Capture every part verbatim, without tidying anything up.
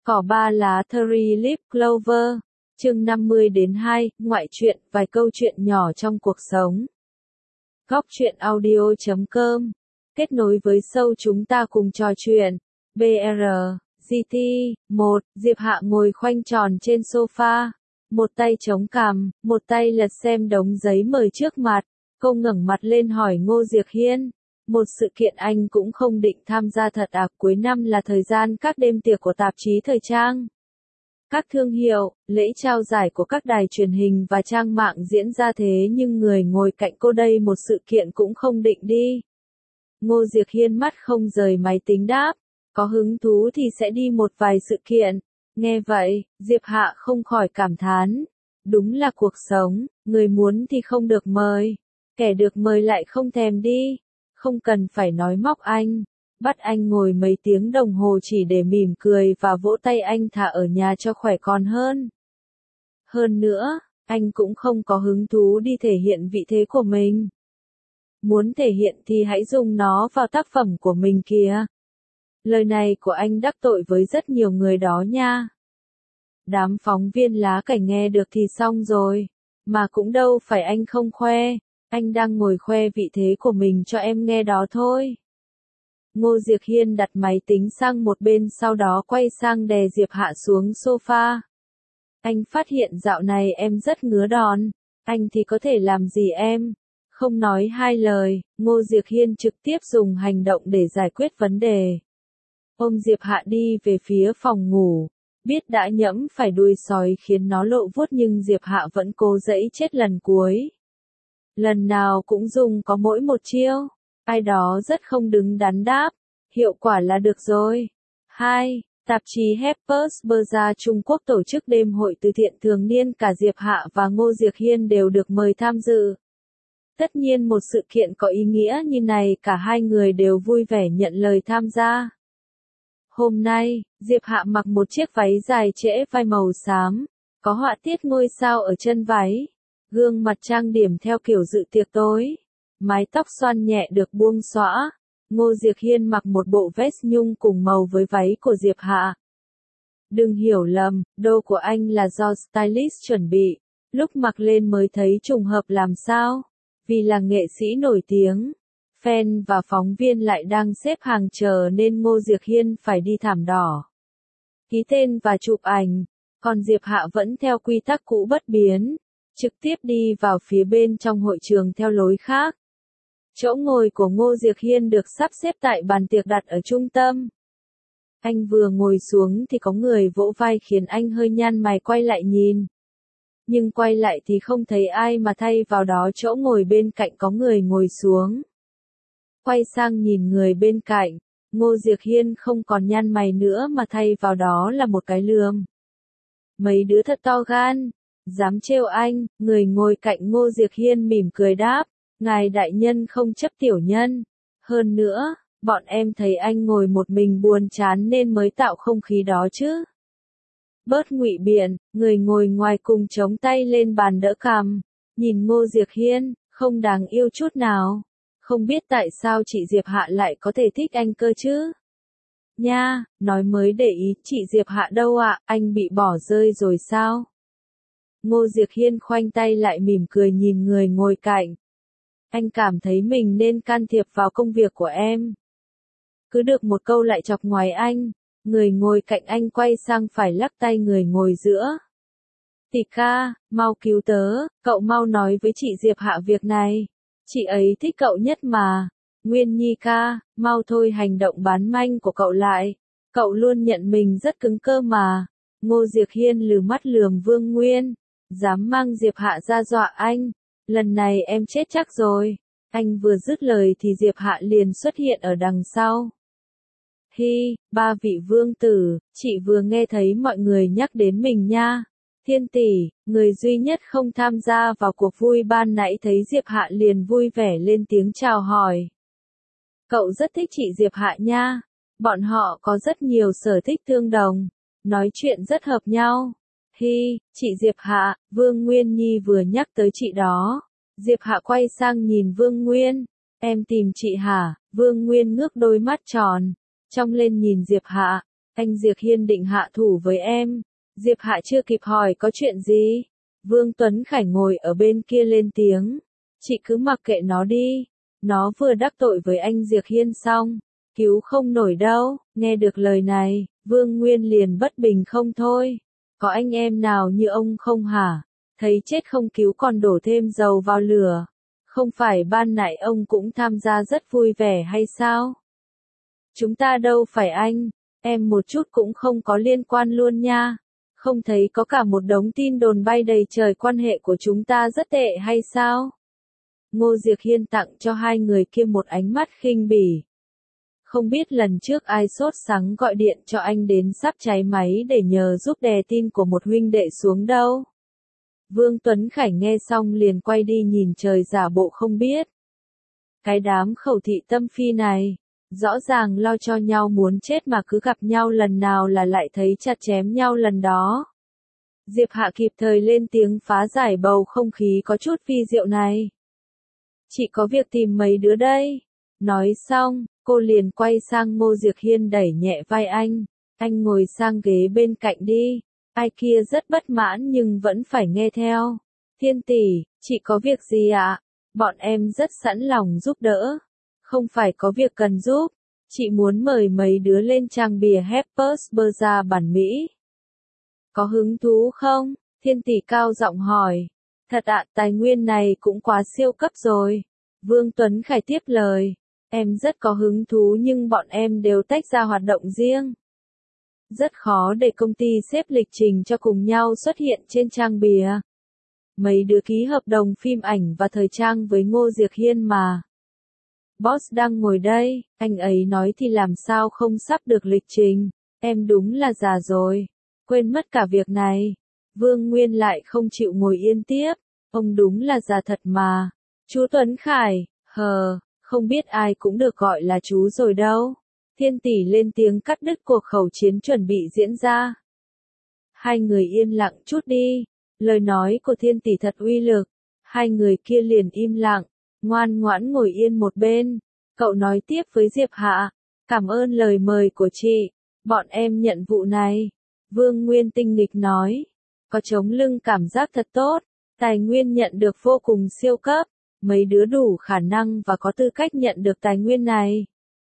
Cỏ ba lá Three Leaf Clover, chương năm mươi đến hai, ngoại truyện, vài câu chuyện nhỏ trong cuộc sống. Góc truyện audio chấm com, kết nối với show chúng ta cùng trò chuyện. bê rờ, giê tê, một, Diệp Hạ ngồi khoanh tròn trên sofa, một tay chống cằm, một tay lật xem đống giấy mời trước mặt. Cô ngẩng mặt lên hỏi Ngô Diệc Hiên, một sự kiện anh cũng không định tham gia thật à? Cuối năm là thời gian các đêm tiệc của tạp chí thời trang, các thương hiệu, lễ trao giải của các đài truyền hình và trang mạng diễn ra, thế nhưng người ngồi cạnh cô đây một sự kiện cũng không định đi. Ngô Diệc Hiên mắt không rời máy tính đáp, có hứng thú thì sẽ đi một vài sự kiện. Nghe vậy, Diệp Hạ không khỏi cảm thán, đúng là cuộc sống, người muốn thì không được mời, kẻ được mời lại không thèm đi. Không cần phải nói móc anh, bắt anh ngồi mấy tiếng đồng hồ chỉ để mỉm cười và vỗ tay anh thà ở nhà cho khỏe còn hơn. Hơn nữa, anh cũng không có hứng thú đi thể hiện vị thế của mình. Muốn thể hiện thì hãy dùng nó vào tác phẩm của mình kìa. Lời này của anh đắc tội với rất nhiều người đó nha. Đám phóng viên lá cải nghe được thì xong rồi, mà cũng đâu phải anh không khoe. Anh đang ngồi khoe vị thế của mình cho em nghe đó thôi. Ngô Diệc Hiên đặt máy tính sang một bên, sau đó quay sang đè Diệp Hạ xuống sofa. Anh phát hiện dạo này em rất ngứa đòn, anh thì có thể làm gì em? Không nói hai lời, Ngô Diệc Hiên trực tiếp dùng hành động để giải quyết vấn đề. Ôm Diệp Hạ đi về phía phòng ngủ, biết đã nhẫm phải đuôi sói khiến nó lộ vuốt nhưng Diệp Hạ vẫn cố giãy chết lần cuối. Lần nào cũng dùng có mỗi một chiêu, ai đó rất không đứng đắn đáp, hiệu quả là được rồi. hai. Tạp chí Harper's Bazaar Trung Quốc tổ chức đêm hội từ thiện thường niên, cả Diệp Hạ và Ngô Diệc Hiên đều được mời tham dự. Tất nhiên một sự kiện có ý nghĩa như này cả hai người đều vui vẻ nhận lời tham gia. Hôm nay, Diệp Hạ mặc một chiếc váy dài trễ vai màu xám, có họa tiết ngôi sao ở chân váy. Gương mặt trang điểm theo kiểu dự tiệc tối, mái tóc xoăn nhẹ được buông xõa. Ngô Diệc Hiên mặc một bộ vest nhung cùng màu với váy của Diệp Hạ. Đừng hiểu lầm, đồ của anh là do stylist chuẩn bị, lúc mặc lên mới thấy trùng hợp làm sao, vì là nghệ sĩ nổi tiếng. Fan và phóng viên lại đang xếp hàng chờ nên Ngô Diệc Hiên phải đi thảm đỏ, ký tên và chụp ảnh, còn Diệp Hạ vẫn theo quy tắc cũ bất biến, trực tiếp đi vào phía bên trong hội trường theo lối khác. Chỗ ngồi của Ngô Diệc Hiên được sắp xếp tại bàn tiệc đặt ở trung tâm. Anh vừa ngồi xuống thì có người vỗ vai khiến anh hơi nhăn mày quay lại nhìn. Nhưng quay lại thì không thấy ai mà thay vào đó chỗ ngồi bên cạnh có người ngồi xuống. Quay sang nhìn người bên cạnh, Ngô Diệc Hiên không còn nhăn mày nữa mà thay vào đó là một cái lườm. Mấy đứa thật to gan, dám trêu anh. Người ngồi cạnh Ngô Diệc Hiên mỉm cười đáp, ngài đại nhân không chấp tiểu nhân. Hơn nữa, bọn em thấy anh ngồi một mình buồn chán nên mới tạo không khí đó chứ. Bớt ngụy biện, người ngồi ngoài cùng chống tay lên bàn đỡ cằm, nhìn Ngô Diệc Hiên, không đáng yêu chút nào. Không biết tại sao chị Diệp Hạ lại có thể thích anh cơ chứ? Nha, nói mới để ý, chị Diệp Hạ đâu ạ, anh bị bỏ rơi rồi sao? Ngô Diệc Hiên khoanh tay lại mỉm cười nhìn người ngồi cạnh. Anh cảm thấy mình nên can thiệp vào công việc của em. Cứ được một câu lại chọc ngoáy anh, người ngồi cạnh anh quay sang phải lắc tay người ngồi giữa. Tỷ ca, mau cứu tớ, cậu mau nói với chị Diệp Hạ việc này. Chị ấy thích cậu nhất mà. Nguyên Nhi ca, mau thôi hành động bán manh của cậu lại. Cậu luôn nhận mình rất cứng cơ mà. Ngô Diệc Hiên lừ mắt lườm Vương Nguyên. Dám mang Diệp Hạ ra dọa anh. Lần này em chết chắc rồi. Anh vừa dứt lời thì Diệp Hạ liền xuất hiện ở đằng sau. Hi, ba vị vương tử, chị vừa nghe thấy mọi người nhắc đến mình nha. Thiên tỷ, người duy nhất không tham gia vào cuộc vui ban nãy thấy Diệp Hạ liền vui vẻ lên tiếng chào hỏi. Cậu rất thích chị Diệp Hạ nha. Bọn họ có rất nhiều sở thích tương đồng, nói chuyện rất hợp nhau. Hi, chị Diệp Hạ, Vương Nguyên Nhi vừa nhắc tới chị đó. Diệp Hạ quay sang nhìn Vương Nguyên. Em tìm chị hả? Vương Nguyên ngước đôi mắt tròn, trong lên nhìn Diệp Hạ. Anh Diệp Hiên định hạ thủ với em. Diệp Hạ chưa kịp hỏi có chuyện gì. Vương Tuấn Khải ngồi ở bên kia lên tiếng. Chị cứ mặc kệ nó đi. Nó vừa đắc tội với anh Diệp Hiên xong. Cứu không nổi đâu. Nghe được lời này, Vương Nguyên liền bất bình không thôi. Có anh em nào như ông không hả? Thấy chết không cứu còn đổ thêm dầu vào lửa. Không phải ban nãy ông cũng tham gia rất vui vẻ hay sao? Chúng ta đâu phải anh. Em một chút cũng không có liên quan luôn nha. Không thấy có cả một đống tin đồn bay đầy trời quan hệ của chúng ta rất tệ hay sao? Ngô Diệp Hiên tặng cho hai người kia một ánh mắt khinh bỉ. Không biết lần trước ai sốt sắng gọi điện cho anh đến sắp cháy máy để nhờ giúp đè tin của một huynh đệ xuống đâu. Vương Tuấn Khải nghe xong liền quay đi nhìn trời giả bộ không biết. Cái đám khẩu thị tâm phi này, rõ ràng lo cho nhau muốn chết mà cứ gặp nhau lần nào là lại thấy chặt chém nhau lần đó. Diệp Hạ kịp thời lên tiếng phá giải bầu không khí có chút vi diệu này. Chị có việc tìm mấy đứa đây. Nói xong, cô liền quay sang Ngô Diệp Hiên đẩy nhẹ vai anh. Anh ngồi sang ghế bên cạnh đi. Ai kia rất bất mãn nhưng vẫn phải nghe theo. Thiên tỷ, chị có việc gì ạ? Bọn em rất sẵn lòng giúp đỡ. Không phải có việc cần giúp. Chị muốn mời mấy đứa lên trang bìa Harper's Bazaar bản Mỹ. Có hứng thú không? Thiên tỷ cao giọng hỏi. Thật ạ, tài nguyên này cũng quá siêu cấp rồi. Vương Tuấn Khải tiếp lời. Em rất có hứng thú nhưng bọn em đều tách ra hoạt động riêng. Rất khó để công ty xếp lịch trình cho cùng nhau xuất hiện trên trang bìa. Mấy đứa ký hợp đồng phim ảnh và thời trang với Ngô Diệp Hiên mà. Boss đang ngồi đây, anh ấy nói thì làm sao không sắp được lịch trình. Em đúng là già rồi. Quên mất cả việc này. Vương Nguyên lại không chịu ngồi yên tiếp. Ông đúng là già thật mà. Chú Tuấn Khải, hờ, không biết ai cũng được gọi là chú rồi đâu. Thiên tỷ lên tiếng cắt đứt cuộc khẩu chiến chuẩn bị diễn ra. Hai người yên lặng chút đi. Lời nói của thiên tỷ thật uy lực. Hai người kia liền im lặng, ngoan ngoãn ngồi yên một bên. Cậu nói tiếp với Diệp Hạ. Cảm ơn lời mời của chị. Bọn em nhận vụ này. Vương Nguyên tinh nghịch nói. Có chống lưng cảm giác thật tốt. Tài nguyên nhận được vô cùng siêu cấp. Mấy đứa đủ khả năng và có tư cách nhận được tài nguyên này.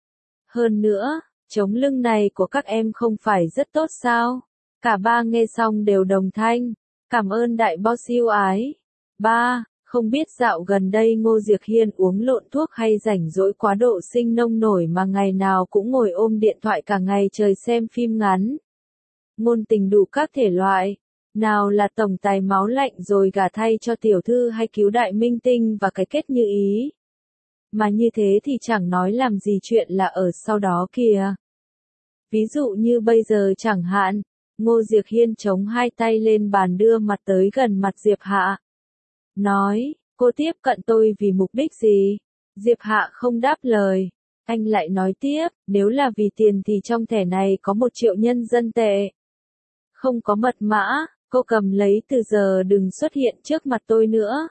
Hơn nữa, chống lưng này của các em không phải rất tốt sao? Cả ba nghe xong đều đồng thanh. Cảm ơn đại boss yêu ái. Ba, không biết dạo gần đây Ngô Diệp Hiên uống lộn thuốc hay rảnh rỗi quá độ sinh nông nổi mà ngày nào cũng ngồi ôm điện thoại cả ngày trời xem phim ngắn. Ngôn tình đủ các thể loại. Nào là tổng tài máu lạnh rồi gả thay cho tiểu thư hay cứu đại minh tinh và cái kết như ý. Mà như thế thì chẳng nói làm gì chuyện là ở sau đó kìa. Ví dụ như bây giờ chẳng hạn, Ngô Diệp Hiên chống hai tay lên bàn đưa mặt tới gần mặt Diệp Hạ. Nói, cô tiếp cận tôi vì mục đích gì? Diệp Hạ không đáp lời. Anh lại nói tiếp, nếu là vì tiền thì trong thẻ này có một triệu nhân dân tệ. Không có mật mã, cô cầm lấy từ giờ đừng xuất hiện trước mặt tôi nữa.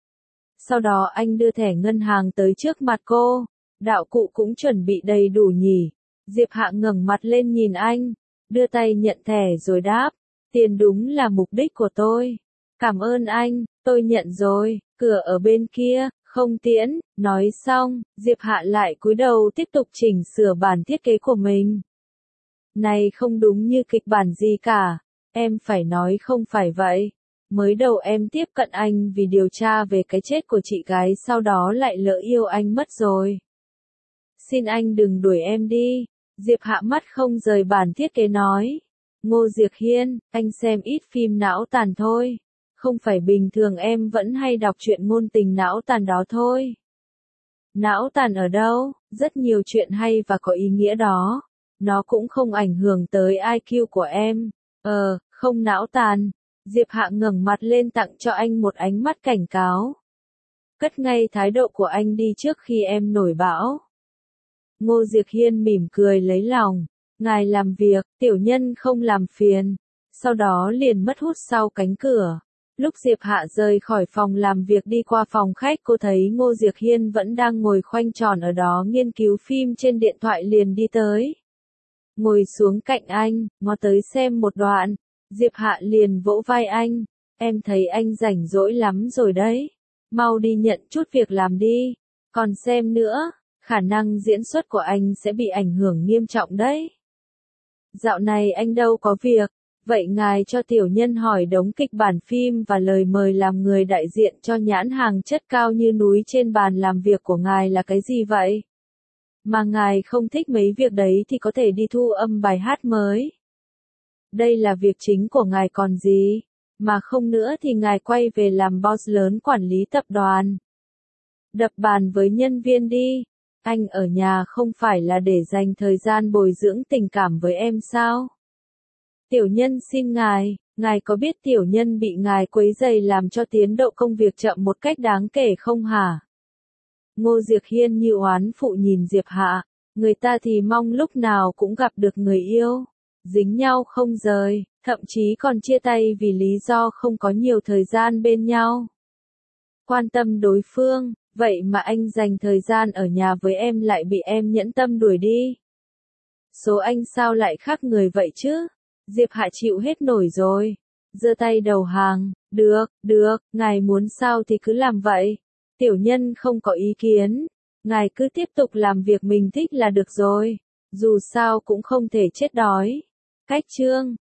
Sau đó anh đưa thẻ ngân hàng tới trước mặt cô. Đạo cụ cũng chuẩn bị đầy đủ nhỉ. Diệp Hạ ngẩng mặt lên nhìn anh. Đưa tay nhận thẻ rồi đáp. Tiền đúng là mục đích của tôi. Cảm ơn anh, tôi nhận rồi. Cửa ở bên kia, không tiễn. Nói xong, Diệp Hạ lại cúi đầu tiếp tục chỉnh sửa bản thiết kế của mình. Này không đúng như kịch bản gì cả. Em phải nói không phải vậy. Mới đầu em tiếp cận anh vì điều tra về cái chết của chị gái sau đó lại lỡ yêu anh mất rồi. Xin anh đừng đuổi em đi. Diệp Hạ mắt không rời bản thiết kế nói. Ngô Diệp Hiên, anh xem ít phim não tàn thôi. Không phải bình thường em vẫn hay đọc truyện ngôn tình não tàn đó thôi. Não tàn ở đâu? Rất nhiều chuyện hay và có ý nghĩa đó. Nó cũng không ảnh hưởng tới i kiu của em. Ờ, không não tàn. Diệp Hạ ngẩng mặt lên tặng cho anh một ánh mắt cảnh cáo. Cất ngay thái độ của anh đi trước khi em nổi bão. Ngô Diệp Hiên mỉm cười lấy lòng. Ngài làm việc, tiểu nhân không làm phiền. Sau đó liền mất hút sau cánh cửa. Lúc Diệp Hạ rời khỏi phòng làm việc đi qua phòng khách cô thấy Ngô Diệp Hiên vẫn đang ngồi khoanh tròn ở đó nghiên cứu phim trên điện thoại liền đi tới. ngồi xuống cạnh anh, ngó tới xem một đoạn. Diệp Hạ liền vỗ vai anh, em thấy anh rảnh rỗi lắm rồi đấy. Mau đi nhận chút việc làm đi. Còn xem nữa, khả năng diễn xuất của anh sẽ bị ảnh hưởng nghiêm trọng đấy. Dạo này anh đâu có việc, vậy ngài cho tiểu nhân hỏi đống kịch bản phim và lời mời làm người đại diện cho nhãn hàng chất cao như núi trên bàn làm việc của ngài là cái gì vậy? Mà ngài không thích mấy việc đấy thì có thể đi thu âm bài hát mới. Đây là việc chính của ngài còn gì, mà không nữa thì ngài quay về làm boss lớn quản lý tập đoàn. Đập bàn với nhân viên đi, anh ở nhà không phải là để dành thời gian bồi dưỡng tình cảm với em sao? Tiểu nhân xin ngài, ngài có biết tiểu nhân bị ngài quấy rầy làm cho tiến độ công việc chậm một cách đáng kể không hả? Ngô Diệc Hiên như oán phụ nhìn Diệp Hạ, người ta thì mong lúc nào cũng gặp được người yêu, dính nhau không rời, thậm chí còn chia tay vì lý do không có nhiều thời gian bên nhau. Quan tâm đối phương, vậy mà anh dành thời gian ở nhà với em lại bị em nhẫn tâm đuổi đi. Số anh sao lại khác người vậy chứ? Diệp Hạ chịu hết nổi rồi, giơ tay đầu hàng, được, được, ngài muốn sao thì cứ làm vậy. Tiểu nhân không có ý kiến, ngài cứ tiếp tục làm việc mình thích là được rồi, dù sao cũng không thể chết đói. Cách chương